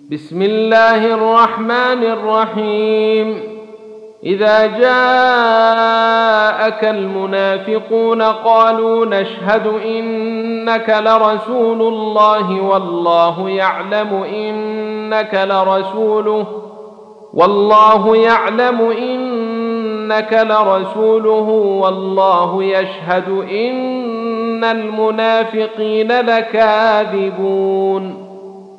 بسم الله الرحمن الرحيم. إذا جاءك المنافقون قالوا نشهد إنك لرسول الله والله يعلم إنك لرسوله والله يشهد إن المنافقين لكاذبون.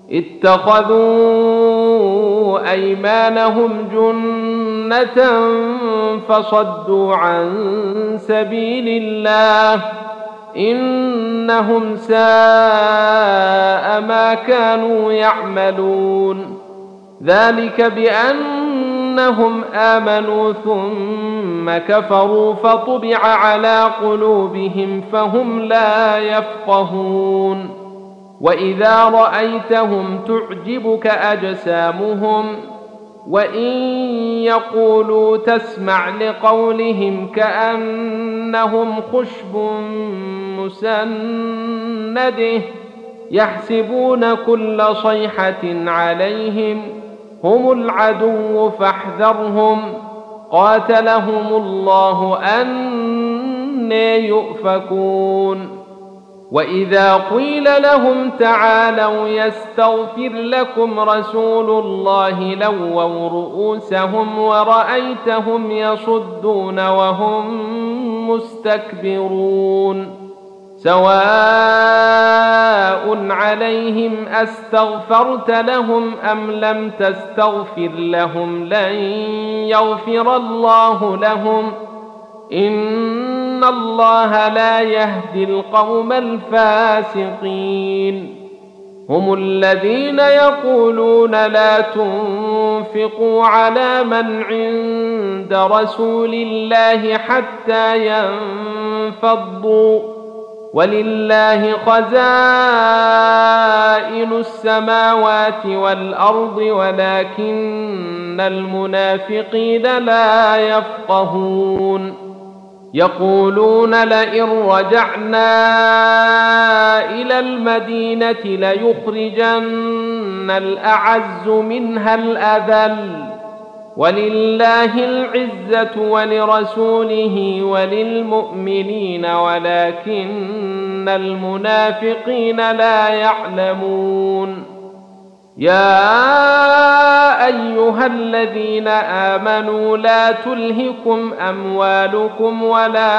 اتخذوا أيمانهم جنة فصدوا عن سبيل الله إنهم ساء ما كانوا يعملون. ذلك بأنهم آمنوا ثم كفروا فطبع على قلوبهم فهم لا يفقهون. وإذا رأيتهم تعجبك أجسامهم وإن يقولوا تسمع لقولهم كأنهم خشب مسنده يحسبون كل صيحة عليهم هم العدو فاحذرهم قاتلهم الله أنى يؤفكون. وإذا قيل لهم تعالوا يستغفر لكم رسول الله لووا رؤوسهم ورأيتهم يصدون وهم مستكبرون. سواء عليهم أستغفرت لهم أم لم تستغفر لهم لن يغفر الله لهم إن الله لا يهدي القوم الفاسقين. هم الذين يقولون لا تنفقوا على من عند رسول الله حتى ينفضوا ولله خزائن السماوات والأرض ولكن المنافقين لا يفقهون. يقولون لئن رجعنا إلى المدينة ليخرجن الأعز منها الأذل ولله العزة ولرسوله وللمؤمنين ولكن المنافقين لا يعلمون. يا أيها الذين آمنوا لا تلهكم أموالكم ولا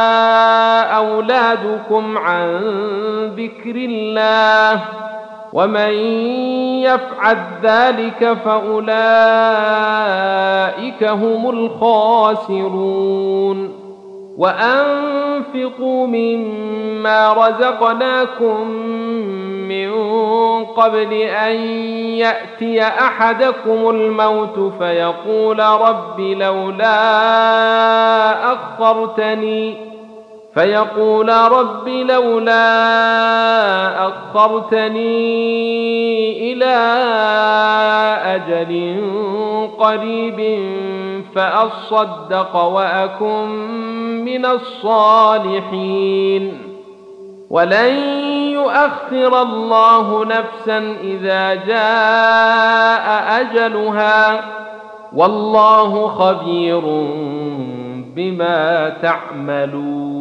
أولادكم عن ذكر الله ومن يفعل ذلك فأولئك هم الخاسرون. وأنفقوا مما رزقناكم من قبل أن يأتي أحدكم الموت فيقول رب لولا أخرتني إلى أجل قريب فأصدق وأكن من الصالحين. ولن يؤخر الله نفسا إذا جاء أجلها والله خبير بما تعملون.